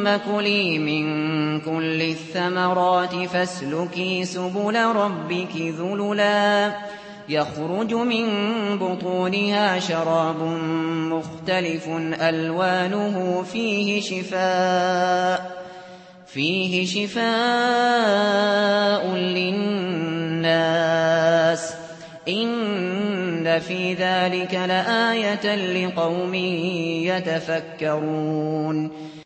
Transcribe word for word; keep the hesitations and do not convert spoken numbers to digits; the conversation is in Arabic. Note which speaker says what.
Speaker 1: ثُمَّ كُلِي مِن كُلِّ الثَّمَرَاتِ فَاسْلُكِي سُبُلَ رَبِّكِ ذُلُلًا يَخْرُجُ مِن بُطُونِهَا شَرَابٌ مُّخْتَلِفٌ أَلْوَانُهُ فِيهِ شِفَاءٌ فيه شفاء للناس ۗ إِنَّ فِي ذَلِكَ لَآيَةً لِقَوْمٍ يَتَفَكَّرُونَ